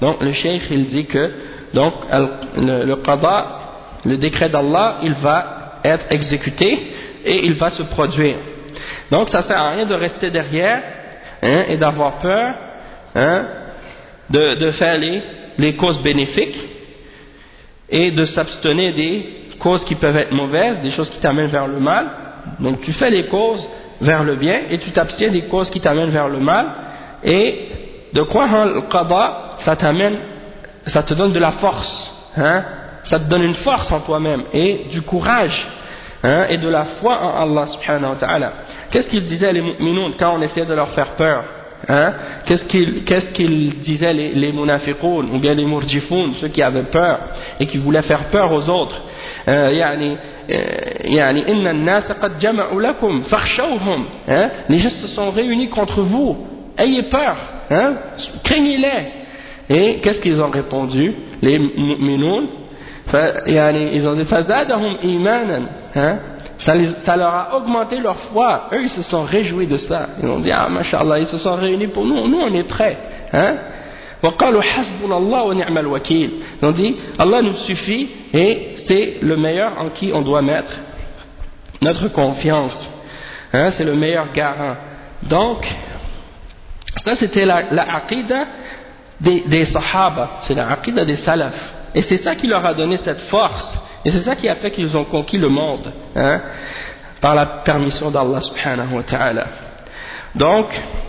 Donc le cheikh il dit que donc le qada, le décret d'Allah, il va être exécuté et il va se produire. Donc ça sert à rien de rester derrière et d'avoir peur de faire les causes bénéfiques et de s'abstenir des causes qui peuvent être mauvaises, des choses qui t'amènent vers le mal. Donc tu fais les causes vers le bien et tu t'abstiens des causes qui t'amènent vers le mal. Et de croire en le qada, ça te donne de la force, ça te donne une force en toi-même et du courage et de la foi en Allah subhanahu wa ta'ala. Qu'est-ce qu'ils disaient les mu'minoun quand on essayait de leur faire peur? Qu'est-ce qu'ils disaient les munafiqoun ou bien les murjifoun, ceux qui avaient peur et qui voulaient faire peur aux autres? يعني إن الناس قد جمعوا لكم فاخشوهم. Les gens se sont réunis contre vous, ayez peur, craignez-les. Et qu'est-ce qu'ils ont répondu les mu'minoun? ils ont dit فزادهم إيمانا, ça leur a augmenté leur foi. Eux ils se sont réjouis de ça, ils ont dit mashallah, ils se sont réunis pour nous, nous on est prêts. وقالوا حسبنا الله ونعم الوكيل. Ils ont dit Allah nous suffit et c'est le meilleur en qui on doit mettre notre confiance, c'est le meilleur garant. Donc ça c'était la aqidah des sahaba, c'est la aqidah des salaf, et c'est ça qui leur a donné cette force, et c'est ça qui a fait qu'ils ont conquis le monde, par la permission d'Allah subhanahu wa ta'ala. Donc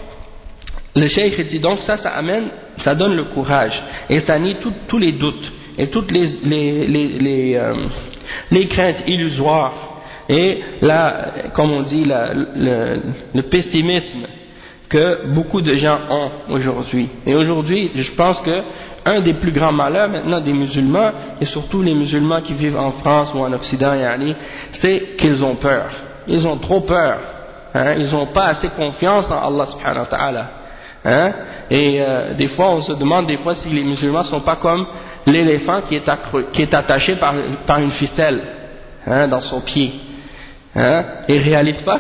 le cheikh dit donc ça amène, ça donne le courage et ça nie tous les doutes et toutes les craintes illusoires et comme on dit le pessimisme que beaucoup de gens ont aujourd'hui. Et aujourd'hui, je pense que un des plus grands malheurs maintenant des musulmans, et surtout les musulmans qui vivent en France ou en Occident, c'est qu'ils ont peur. Ils ont trop peur. Ils n'ont pas assez confiance en Allah subhanahu wa ta'ala. Et des fois on se demande si les musulmans sont pas comme l'éléphant qui est attaché par une ficelle dans son pied, et réalise pas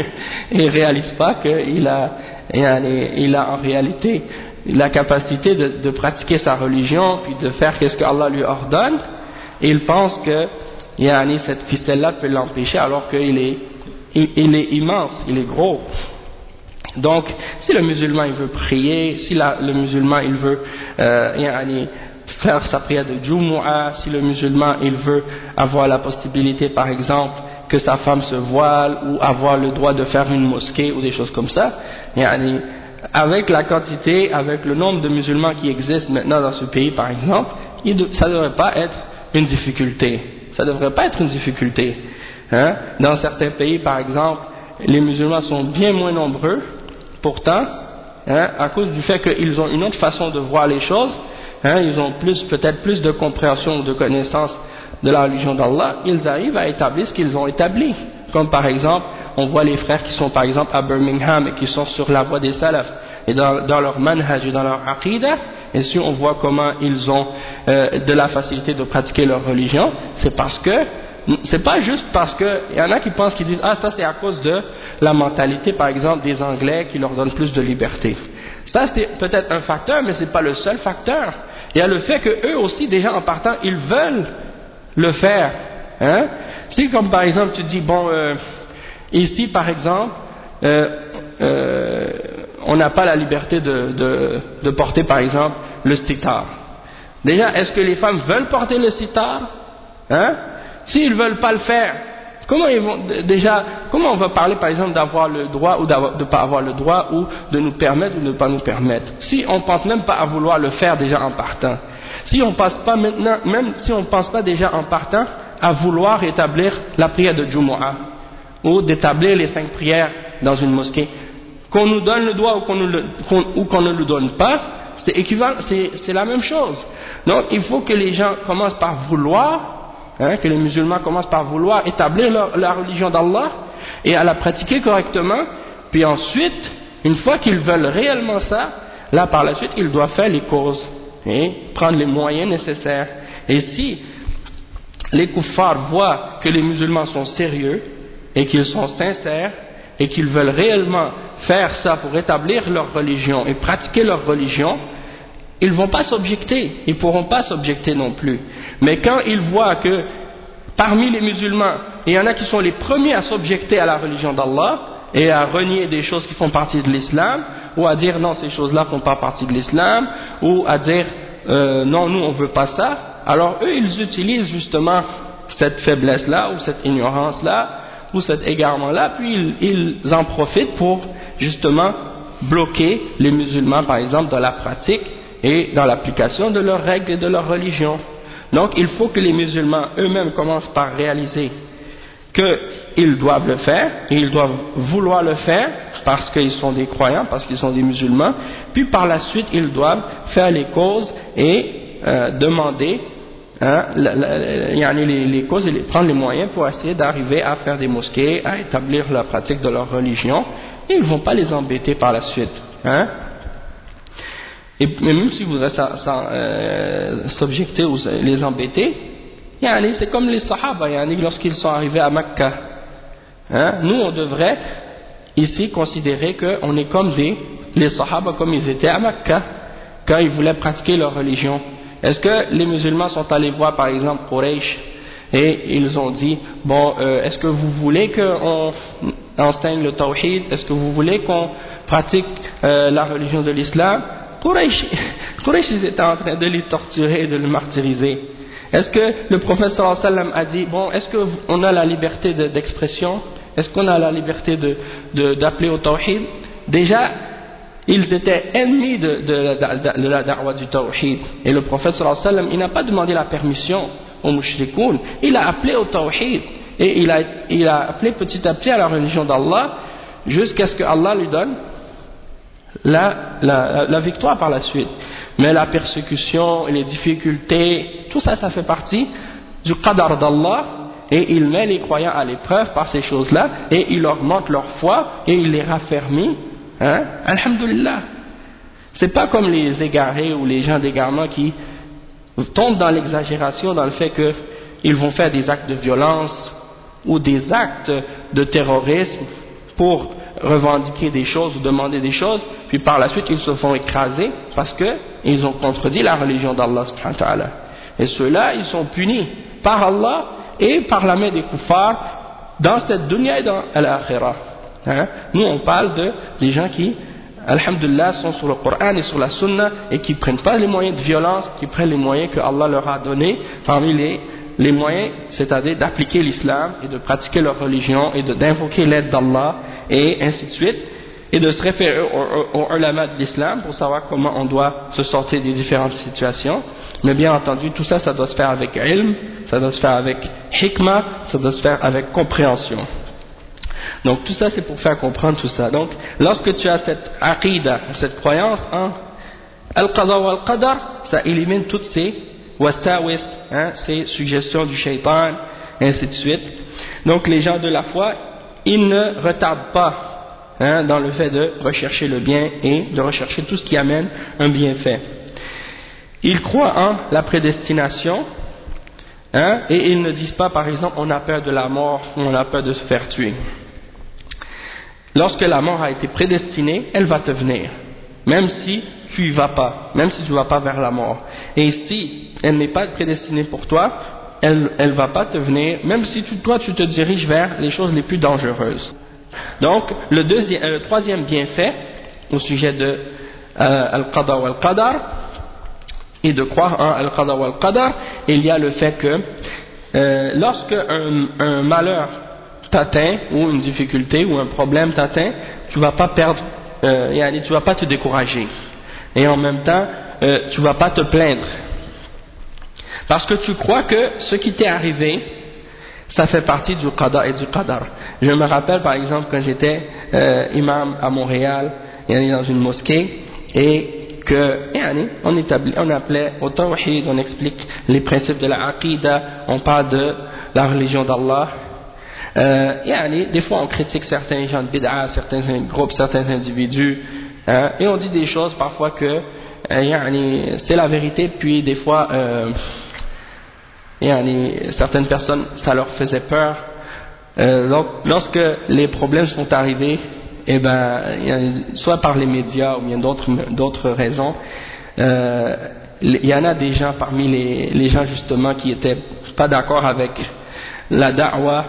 que il a en réalité la capacité de pratiquer sa religion puis de faire ce que Allah lui ordonne, et il pense que cette ficelle là peut l'empêcher alors qu'il est immense, il est gros. Donc, si le musulman il veut prier, si le musulman il veut faire sa prière de Jumu'ah, si le musulman il veut avoir la possibilité par exemple que sa femme se voile ou avoir le droit de faire une mosquée ou des choses comme ça, avec la quantité, avec le nombre de musulmans qui existent maintenant dans ce pays par exemple, ça ne devrait pas être une difficulté. Ça ne devrait pas être une difficulté. Dans certains pays par exemple, les musulmans sont bien moins nombreux. Pourtant, à cause du fait qu'ils ont une autre façon de voir les choses, ils ont peut-être plus de compréhension ou de connaissance de la religion d'Allah, ils arrivent à établir ce qu'ils ont établi. Comme par exemple, on voit les frères qui sont par exemple à Birmingham et qui sont sur la voie des salafs, et dans leur manhaj et dans leur aqidah, et si on voit comment ils ont de la facilité de pratiquer leur religion, c'est pas juste parce que il y en a qui pensent, qui disent ça c'est à cause de la mentalité par exemple des Anglais qui leur donnent plus de liberté. Ça c'est peut-être un facteur, mais c'est pas le seul facteur. Il y a le fait que eux aussi déjà en partant ils veulent le faire. Si comme par exemple tu dis ici par exemple on n'a pas la liberté de porter par exemple le sitar. Déjà est-ce que les femmes veulent porter le sitar? S'ils ne veulent pas le faire, comment on va parler par exemple d'avoir le droit ou de ne pas avoir le droit, ou de nous permettre ou de ne pas nous permettre, si on ne pense même pas à vouloir le faire déjà en partant, si on passe pas maintenant, même si on ne pense pas déjà en partant à vouloir établir la prière de Jumu'ah ou d'établir les 5 prières dans une mosquée, qu'on nous donne le droit ou qu'on ne le donne pas, c'est équivalent, c'est la même chose. Donc il faut que les gens commencent par vouloir, que les musulmans commencent par vouloir établir la religion d'Allah et à la pratiquer correctement, puis ensuite, une fois qu'ils veulent réellement ça, là par la suite, ils doivent faire les causes et prendre les moyens nécessaires. Et si les kuffars voient que les musulmans sont sérieux et qu'ils sont sincères et qu'ils veulent réellement faire ça pour établir leur religion et pratiquer leur religion, ils ne vont pas s'objecter, ils ne pourront pas s'objecter non plus. Mais quand ils voient que parmi les musulmans, il y en a qui sont les premiers à s'objecter à la religion d'Allah et à renier des choses qui font partie de l'islam, ou à dire non, ces choses-là ne font pas partie de l'islam, ou à dire non, nous on ne veut pas ça, alors eux ils utilisent justement cette faiblesse-là, ou cette ignorance-là, ou cet égarement-là, puis ils en profitent pour justement bloquer les musulmans par exemple dans la pratique et dans l'application de leurs règles et de leur religion. Donc il faut que les musulmans eux-mêmes commencent par réaliser qu'ils doivent le faire, et ils doivent vouloir le faire parce qu'ils sont des croyants, parce qu'ils sont des musulmans, puis par la suite ils doivent faire les causes et demander les causes et prendre les moyens pour essayer d'arriver à faire des mosquées, à établir la pratique de leur religion, et ils ne vont pas les embêter par la suite. Et même si vous voudrez s'objecter ou les embêter, c'est comme les Sahaba lorsqu'ils sont arrivés à Mecca. Nous on devrait ici considérer qu'on est comme les Sahaba comme ils étaient à Mecca quand ils voulaient pratiquer leur religion. Est-ce que les musulmans sont allés voir par exemple Quraysh et ils ont dit bon est-ce que vous voulez qu'on enseigne le tawhid, est-ce que vous voulez qu'on pratique la religion de l'islam? Quraysh ils étaient en train de les torturer et de les martyriser. Est-ce que le prophète sallallahu alayhi wa sallam a dit bon est-ce qu'on a la liberté d'expression, est-ce qu'on a la liberté d'appeler au tawhid? Déjà ils étaient ennemis de la da'wa du tawhid, et le prophète sallallahu alayhi wa sallam il n'a pas demandé la permission aux mushrikoun, il a appelé au tawhid et il a appelé petit à petit à la religion d'Allah jusqu'à ce que Allah lui donne la victoire par la suite. Mais la persécution et les difficultés, tout ça, ça fait partie du qadar d'Allah, et il met les croyants à l'épreuve par ces choses-là, et il augmente leur foi, et il les raffermit. Alhamdulillah. C'est pas comme les égarés ou les gens d'égarement qui tombent dans l'exagération, dans le fait qu'ils vont faire des actes de violence ou des actes de terrorisme pour revendiquer des choses ou demander des choses, puis par la suite ils se font écraser parce qu'ils ont contredit la religion d'Allah subhanahu wa ta'ala. Et ceux-là ils sont punis par Allah et par la main des kuffars dans cette dunya et dans l'akhirah. Nous on parle des gens qui alhamdulillah sont sur le Coran et sur la Sunna et qui ne prennent pas les moyens de violence, qui prennent les moyens que Allah leur a donnés parmi les moyens, c'est-à-dire d'appliquer l'islam et de pratiquer leur religion et d'invoquer l'aide d'Allah et ainsi de suite, et de se référer aux ulama de l'islam pour savoir comment on doit se sortir des différentes situations. Mais bien entendu tout ça, ça doit se faire avec ilm, ça doit se faire avec hikmah, ça doit se faire avec compréhension. Donc tout ça c'est pour faire comprendre tout ça. Donc lorsque tu as cette aqida, cette croyance en al-qada wa al-qadar, ça élimine toutes ces wasawis, ces suggestions du shaitan, ainsi de suite. Donc les gens de la foi, ils ne retardent pas dans le fait de rechercher le bien et de rechercher tout ce qui amène un bienfait. Ils croient en la prédestination, et ils ne disent pas par exemple on a peur de la mort ou on a peur de se faire tuer. Lorsque la mort a été prédestinée, elle va te venir, même si tu y vas pas, même si tu vas pas vers la mort. Et si elle n'est pas prédestinée pour toi, elle va pas te venir, même si toi tu te diriges vers les choses les plus dangereuses. Donc le troisième bienfait au sujet de al-qada wa al-qadar et de croire en al-qada wa al-qadar, il y a le fait que lorsque un malheur t'atteint ou une difficulté ou un problème t'atteint, tu vas pas perdre, tu vas pas te décourager, et en même temps tu vas pas te plaindre parce que tu crois que ce qui t'est arrivé ça fait partie du qada et du qadar. Je me rappelle par exemple quand j'étais imam à Montréal, dans une mosquée, et que on appelait au tawhid, on explique les principes de la aqida, on parle de la religion d'Allah. Des fois on critique certains gens de bid'a, certains groupes, certains individus, et on dit des choses parfois que c'est la vérité, puis des fois certaines personnes ça leur faisait peur. Donc lorsque les problèmes sont arrivés, soit par les médias ou bien d'autres raisons, il y en a des gens parmi les gens justement qui étaient pas d'accord avec la da'wa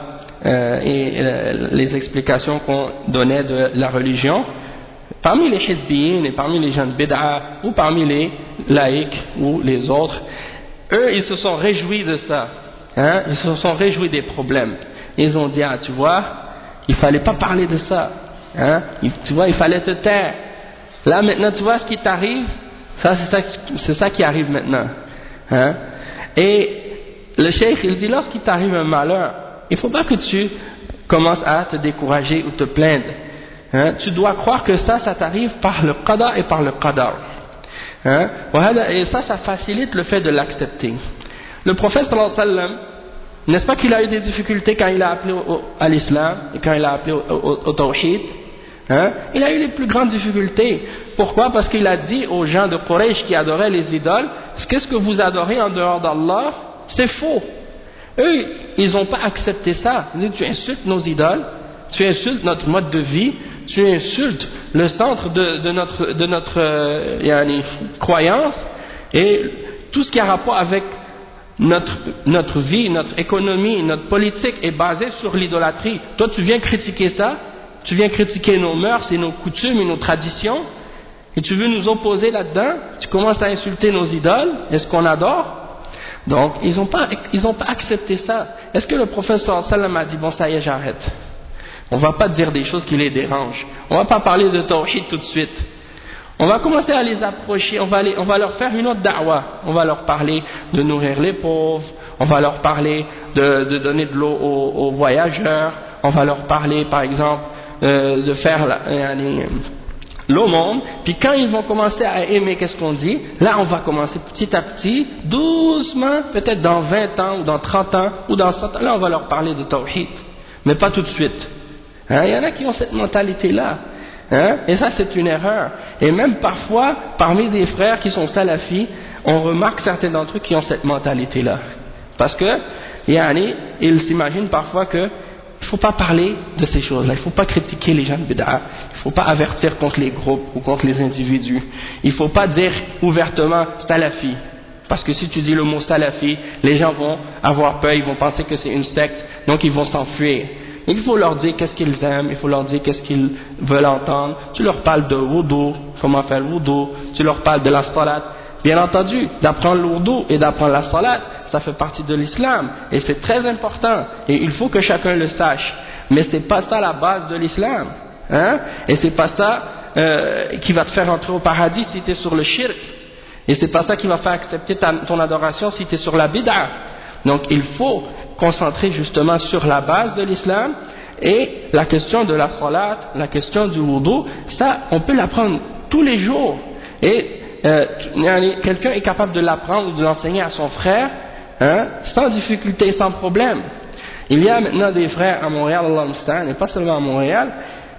les explications qu'on donnait de la religion, parmi les hizbiyin et parmi les gens de bid'a ou parmi les laïcs ou les autres. Eux, ils se sont réjouis de ça, hein? Ils se sont réjouis des problèmes. Ils ont dit, ah, tu vois, il fallait pas parler de ça, hein? Tu vois, il fallait te taire. Là maintenant, tu vois ce qui t'arrive, ça c'est ça qui arrive maintenant, hein? Et le cheikh, il dit, lorsqu'il t'arrive un malheur, il ne faut pas que tu commences à te décourager ou te plaindre, hein? Tu dois croire que ça t'arrive par le qada et par le qadar, hein? Et ça facilite le fait de l'accepter. Le prophète sallallahu alayhi wa sallam, n'est-ce pas qu'il a eu des difficultés quand il a appelé à l'islam et quand il a appelé au tawhid, hein? Il a eu les plus grandes difficultés. Pourquoi? Parce qu'il a dit aux gens de Quraysh qui adoraient les idoles, qu'est-ce que vous adorez en dehors d'Allah? C'est faux. Eux, ils n'ont pas accepté ça. Ils disent, tu insultes nos idoles, tu insultes notre mode de vie, tu insultes le centre de notre croyance, et tout ce qui a rapport avec notre vie, notre économie, notre politique est basé sur l'idolâtrie. Toi, tu viens critiquer ça, tu viens critiquer nos mœurs et nos coutumes et nos traditions, et tu veux nous opposer là-dedans, tu commences à insulter nos idoles, est-ce qu'on adore? Donc, ils n'ont pas accepté ça. Est-ce que le prophète sallallahu alayhi wa sallam a dit, bon, ça y est, j'arrête? On ne va pas dire des choses qui les dérangent. On ne va pas parler de tawhid tout de suite. On va commencer à les approcher, on va leur faire une autre da'wa. On va leur parler de nourrir les pauvres, on va leur parler de donner de l'eau aux voyageurs, on va leur parler, par exemple, de faire l'aumône. Puis quand ils vont commencer à aimer qu'est-ce qu'on dit, là on va commencer petit à petit, doucement, peut-être dans 20 ans ou dans 30 ans ou dans 100 ans, là on va leur parler de tawhid, mais pas tout de suite. Hein? Il y en a qui ont cette mentalité-là, hein? Et ça c'est une erreur. Et même parfois, parmi des frères qui sont salafis, on remarque certains d'entre eux qui ont cette mentalité-là. Parce que, ils s'imaginent parfois que il ne faut pas parler de ces choses-là, il ne faut pas critiquer les gens de bid'a, il ne faut pas avertir contre les groupes ou contre les individus, il ne faut pas dire ouvertement salafi, parce que si tu dis le mot salafi, les gens vont avoir peur, ils vont penser que c'est une secte, donc ils vont s'enfuir. Donc il faut leur dire qu'est-ce qu'ils aiment, il faut leur dire qu'est-ce qu'ils veulent entendre. Tu leur parles de wudu, comment faire le wudu, tu leur parles de la salat. Bien entendu, d'apprendre le wudu et d'apprendre la salat, ça fait partie de l'islam et c'est très important et il faut que chacun le sache. Mais c'est pas ça la base de l'islam, hein? Et c'est pas ça qui va te faire entrer au paradis si tu es sur le shirk. Et c'est pas ça qui va faire accepter ton adoration si tu es sur la bid'a. Donc il faut concentrer justement sur la base de l'islam et la question de la salat, la question du wudu, ça on peut l'apprendre tous les jours et quelqu'un est capable de l'apprendre ou de l'enseigner à son frère, hein, sans difficulté et sans problème. Il y a maintenant des frères à Montréal, Allah Mustaan, et pas seulement à Montréal,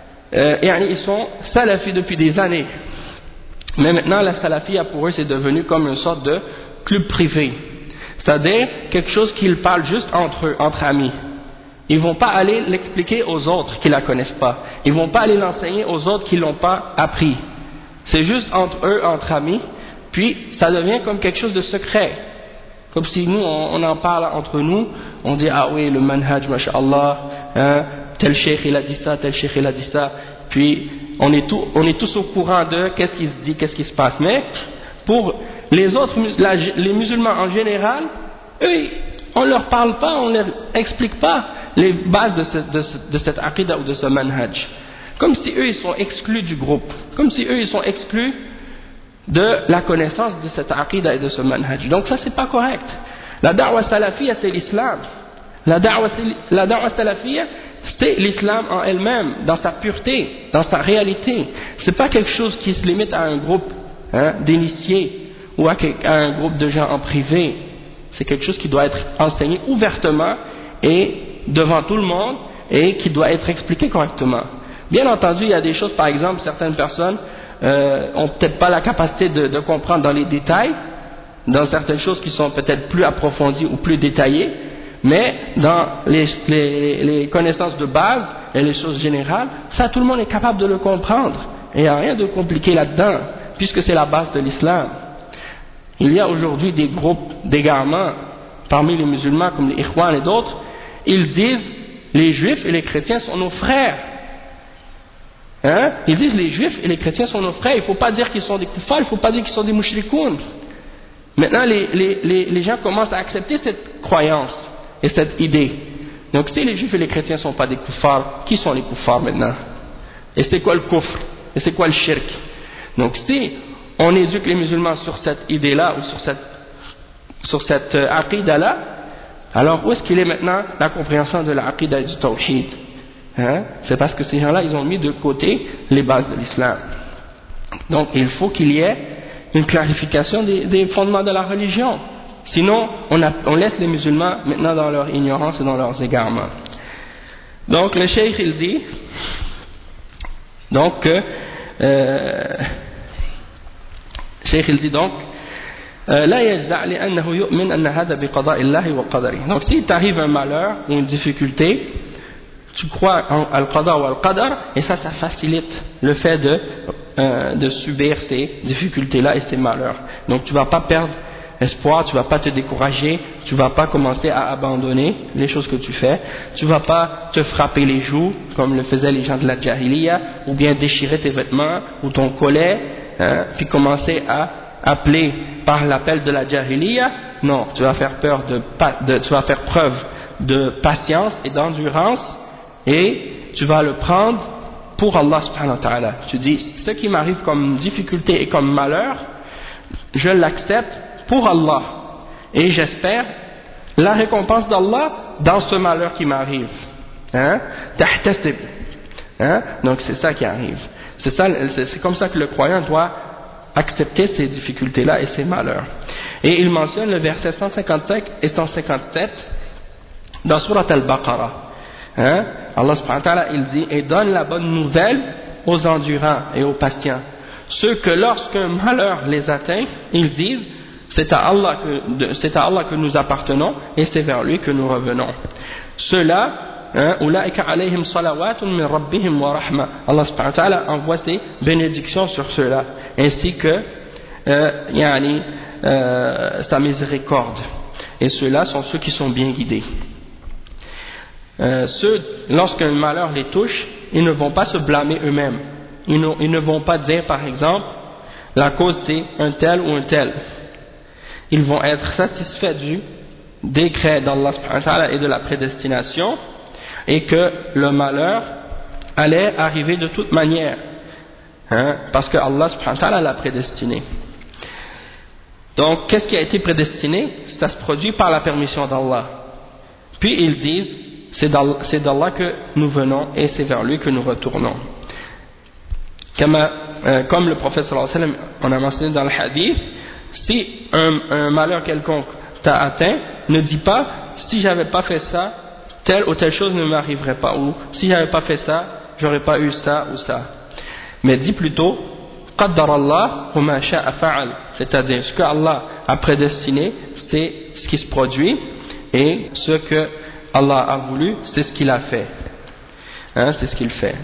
ils sont salafis depuis des années. Mais maintenant la salafia pour eux c'est devenu comme une sorte de club privé. C'est-à-dire quelque chose qu'ils parlent juste entre eux, entre amis. Ils ne vont pas aller l'expliquer aux autres qui ne la connaissent pas. Ils ne vont pas aller l'enseigner aux autres qui ne l'ont pas appris. C'est juste entre eux, entre amis, puis ça devient comme quelque chose de secret. Comme si nous, on en parle entre nous, on dit, ah oui, le manhaj, masha'Allah, hein, tel cheikh il a dit ça, tel cheikh il a dit ça, puis on est tous au courant de qu'est-ce qui se dit, qu'est-ce qui se passe. Mais pour les autres, les musulmans en général, eux, on ne leur parle pas, on ne leur explique pas les bases de cette aqidah ou de ce manhaj. Comme si eux ils sont exclus du groupe, comme si eux ils sont exclus de la connaissance de cette aqidah et de ce manhaj. Donc ça c'est pas correct. La da'wa salafiyya c'est l'islam. La da'wa salafiyya c'est l'islam en elle-même, dans sa pureté, dans sa réalité. C'est pas quelque chose qui se limite à un groupe d'initiés ou à un groupe de gens en privé. C'est quelque chose qui doit être enseigné ouvertement et devant tout le monde et qui doit être expliqué correctement. Bien entendu, il y a des choses, par exemple, certaines personnes ont peut-être pas la capacité de comprendre dans les détails, dans certaines choses qui sont peut-être plus approfondies ou plus détaillées, mais dans les connaissances de base et les choses générales, ça tout le monde est capable de le comprendre. Et il n'y a rien de compliqué là-dedans, puisque c'est la base de l'islam. il y a aujourd'hui des groupes d'égarements parmi les musulmans comme les Ikhwan et d'autres. Ils disent les juifs et les chrétiens sont nos frères. Hein? Ils disent les juifs et les chrétiens sont nos frères. Il ne faut pas dire qu'ils sont des kuffars, il ne faut pas dire qu'ils sont des mushrikoun. Maintenant les gens commencent à accepter cette croyance et cette idée. Donc si les juifs et les chrétiens ne sont pas des kuffars, qui sont les kuffars maintenant? Et c'est quoi le kufr? Et c'est quoi le shirk? Donc si on éduque les musulmans sur cette idée-là ou sur cette aqidah-là, alors où est-ce qu'il est maintenant la compréhension de la aqidah du tawhid? Hein? C'est parce que ces gens-là, ils ont mis de côté les bases de l'islam. Donc il faut qu'il y ait une clarification des fondements de la religion. Sinon, on laisse les musulmans maintenant dans leur ignorance et dans leurs égarements. Donc le cheikh il dit donc donc s'il t'arrive un malheur ou une difficulté, tu crois en al-qada ou al-qadar, et ça facilite le fait de subir ces difficultés-là et ces malheurs. Donc tu ne vas pas perdre espoir, tu ne vas pas te décourager, tu ne vas pas commencer à abandonner les choses que tu fais, tu ne vas pas te frapper les joues comme le faisaient les gens de la jahiliya, ou bien déchirer tes vêtements ou ton collet, hein, puis commencer à appeler par l'appel de la jahiliya. Non, tu vas faire tu vas faire preuve de patience et d'endurance, et tu vas le prendre pour Allah subhanahu wa ta'ala. Tu dis, ce qui m'arrive comme difficulté et comme malheur, je l'accepte pour Allah, et j'espère la récompense d'Allah dans ce malheur qui m'arrive. Hein? Tahtasib. Hein? Donc c'est ça qui arrive. C'est comme ça que le croyant doit accepter ces difficultés-là et ces malheurs. Et il mentionne le verset 155 et 157 dans Surat Al-Baqarah. Hein? Allah subhanahu wa ta'ala il dit, et donne la bonne nouvelle aux endurants et aux patients, ceux que lorsqu'un malheur les atteint, ils disent, c'est à Allah que nous appartenons et c'est vers lui que nous revenons. Ceux-là, ulaika alayhim salawatun min rabbihim wa rahma. Allah subhanahu wa ta'ala envoie ses bénédictions sur ceux-là, ainsi que sa miséricorde. Et ceux-là sont ceux qui sont bien guidés. Lorsqu'un malheur les touche, ils ne vont pas se blâmer eux-mêmes. Ils ne vont pas dire par exemple, la cause c'est un tel ou un tel. Ils vont être satisfaits du décret d'Allah subhanahu wa ta'ala et de la prédestination, et que le malheur allait arriver de toute manière, hein, parce que Allah subhanahu wa ta'ala l'a prédestiné. Donc qu'est-ce qui a été prédestiné? Ça se produit par la permission d'Allah. Puis ils disent, c'est d'Allah que nous venons et c'est vers lui que nous retournons. Comme le prophète sallallahu alayhi wa sallam, on a mentionné dans le hadith, si un malheur quelconque t'a atteint, ne dis pas, si j'avais pas fait ça, telle ou telle chose ne m'arriverait pas, ou si j'avais pas fait ça, j'aurais pas eu ça ou ça. Mais dis plutôt, qaddarallah wa ma sha'a fa'al, c'est-à-dire ce que Allah a prédestiné, c'est ce qui se produit, et ce que Allah a voulu, c'est ce qu'il a fait. Hein, c'est ce qu'il fait.